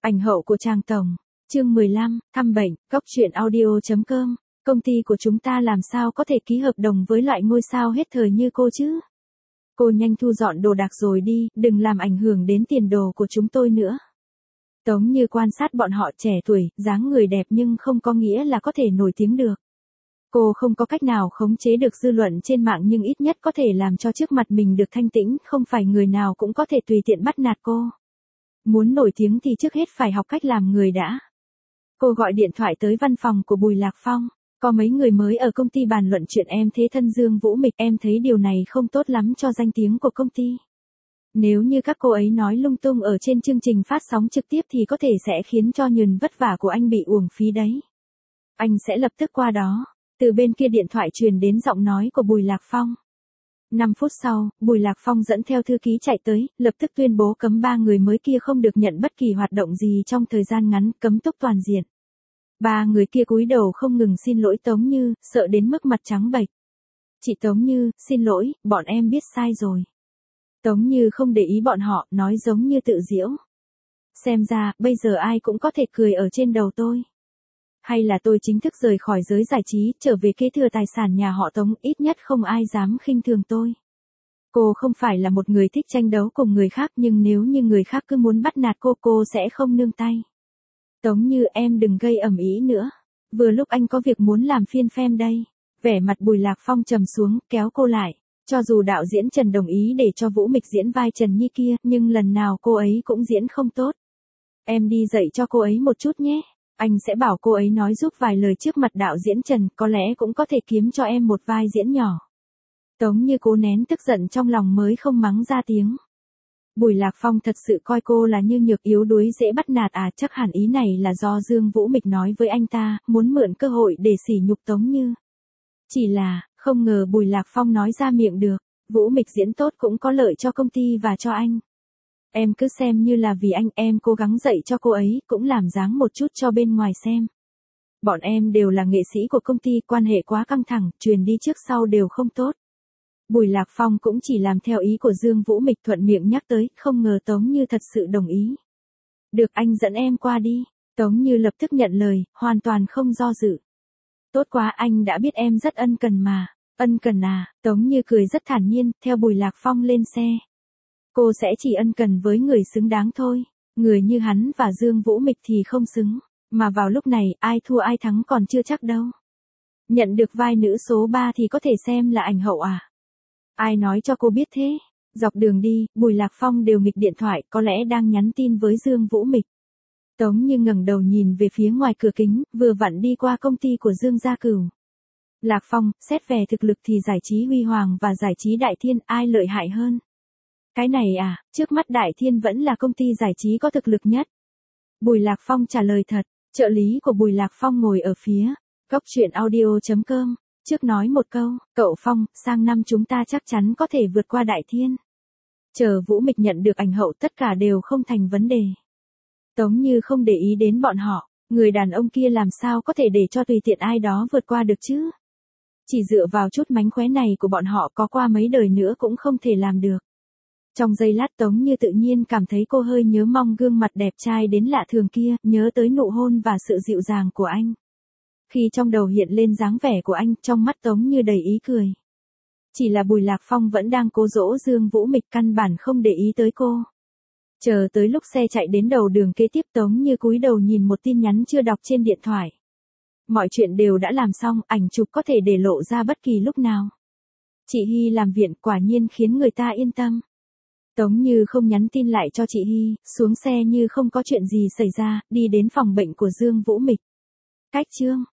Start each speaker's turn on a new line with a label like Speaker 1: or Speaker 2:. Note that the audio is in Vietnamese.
Speaker 1: Ảnh hậu của Trang Tổng. Chương 15, thăm bệnh, Cóc truyện audio.com. Công ty của chúng ta làm sao có thể ký hợp đồng với loại ngôi sao hết thời như cô chứ? Cô nhanh thu dọn đồ đạc rồi đi, đừng làm ảnh hưởng đến tiền đồ của chúng tôi nữa. Tống Như quan sát bọn họ trẻ tuổi, dáng người đẹp nhưng không có nghĩa là có thể nổi tiếng được. Cô không có cách nào khống chế được dư luận trên mạng nhưng ít nhất có thể làm cho trước mặt mình được thanh tĩnh, không phải người nào cũng có thể tùy tiện bắt nạt cô. Muốn nổi tiếng thì trước hết phải học cách làm người đã. Cô gọi điện thoại tới văn phòng của Bùi Lạc Phong. Có mấy người mới ở công ty bàn luận chuyện em thế thân Dương Vũ Mịch, em thấy điều này không tốt lắm cho danh tiếng của công ty. Nếu như các cô ấy nói lung tung ở trên chương trình phát sóng trực tiếp thì có thể sẽ khiến cho nhờn vất vả của anh bị uổng phí đấy. Anh sẽ lập tức qua đó. Từ bên kia điện thoại truyền đến giọng nói của Bùi Lạc Phong. 5 phút sau, Bùi Lạc Phong dẫn theo thư ký chạy tới, lập tức tuyên bố cấm 3 người mới kia không được nhận bất kỳ hoạt động gì trong thời gian ngắn, cấm túc toàn diện. 3 người kia cúi đầu không ngừng xin lỗi Tống Như, sợ đến mức mặt trắng bệch. Chị Tống Như, xin lỗi, bọn em biết sai rồi. Tống Như không để ý bọn họ, nói giống như tự giễu. Xem ra, bây giờ ai cũng có thể cười ở trên đầu tôi. Hay là tôi chính thức rời khỏi giới giải trí, trở về kế thừa tài sản nhà họ Tống, ít nhất không ai dám khinh thường tôi. Cô không phải là một người thích tranh đấu cùng người khác nhưng nếu như người khác cứ muốn bắt nạt cô sẽ không nương tay. Tống Như, em đừng gây ầm ĩ nữa. Vừa lúc anh có việc muốn làm phiên phim đây. Vẻ mặt Bùi Lạc Phong trầm xuống, kéo cô lại. Cho dù đạo diễn Trần đồng ý để cho Vũ Mịch diễn vai Trần Nhi kia, nhưng lần nào cô ấy cũng diễn không tốt. Em đi dạy cho cô ấy một chút nhé. Anh sẽ bảo cô ấy nói giúp vài lời trước mặt đạo diễn Trần, có lẽ cũng có thể kiếm cho em một vai diễn nhỏ. Tống Như cố nén tức giận trong lòng mới không mắng ra tiếng. Bùi Lạc Phong thật sự coi cô là như nhược yếu đuối dễ bắt nạt à, chắc hẳn ý này là do Dương Vũ Mịch nói với anh ta, muốn mượn cơ hội để sỉ nhục Tống Như. Chỉ là, không ngờ Bùi Lạc Phong nói ra miệng được, Vũ Mịch diễn tốt cũng có lợi cho công ty và cho anh. Em cứ xem như là vì anh, em cố gắng dạy cho cô ấy, cũng làm dáng một chút cho bên ngoài xem. Bọn em đều là nghệ sĩ của công ty, quan hệ quá căng thẳng, truyền đi trước sau đều không tốt. Bùi Lạc Phong cũng chỉ làm theo ý của Dương Vũ Mịch, thuận miệng nhắc tới, không ngờ Tống Như thật sự đồng ý. Được, anh dẫn em qua đi. Tống Như lập tức nhận lời, hoàn toàn không do dự. Tốt quá, anh đã biết em rất ân cần mà. Ân cần à? Tống Như cười rất thản nhiên, theo Bùi Lạc Phong lên xe. Cô sẽ chỉ ân cần với người xứng đáng thôi. Người như hắn và Dương Vũ Mịch thì không xứng. Mà vào lúc này, ai thua ai thắng còn chưa chắc đâu. Nhận được vai nữ số 3 thì có thể xem là ảnh hậu à? Ai nói cho cô biết thế? Dọc đường đi, Bùi Lạc Phong đều nghịch điện thoại, có lẽ đang nhắn tin với Dương Vũ Mịch. Tống Như ngẩng đầu nhìn về phía ngoài cửa kính, vừa vặn đi qua công ty của Dương Gia Cửu. Lạc Phong, xét về thực lực thì giải trí Huy Hoàng và giải trí Đại Thiên ai lợi hại hơn? Cái này à, trước mắt Đại Thiên vẫn là công ty giải trí có thực lực nhất. Bùi Lạc Phong trả lời thật, trợ lý của Bùi Lạc Phong ngồi ở phía Cóc truyện audio.com. Trước nói một câu, cậu Phong, sang năm chúng ta chắc chắn có thể vượt qua Đại Thiên. Chờ Vũ Mịch nhận được ảnh hậu tất cả đều không thành vấn đề. Tống Như không để ý đến bọn họ, người đàn ông kia làm sao có thể để cho tùy tiện ai đó vượt qua được chứ. Chỉ dựa vào chút mánh khóe này của bọn họ có qua mấy đời nữa cũng không thể làm được. Trong giây lát Tống Như tự nhiên cảm thấy cô hơi nhớ mong gương mặt đẹp trai đến lạ thường kia, nhớ tới nụ hôn và sự dịu dàng của anh. Khi trong đầu hiện lên dáng vẻ của anh, trong mắt Tống Như đầy ý cười. Chỉ là Bùi Lạc Phong vẫn đang cố dỗ Dương Vũ Mịch, căn bản không để ý tới cô. Chờ tới lúc xe chạy đến đầu đường kế tiếp, Tống Như cúi đầu nhìn một tin nhắn chưa đọc trên điện thoại. Mọi chuyện đều đã làm xong, ảnh chụp có thể để lộ ra bất kỳ lúc nào. Chị Hy làm viện quả nhiên khiến người ta yên tâm. Tống Như không nhắn tin lại cho chị Hy, xuống xe như không có chuyện gì xảy ra, đi đến phòng bệnh của Dương Vũ Mịch. Cách chương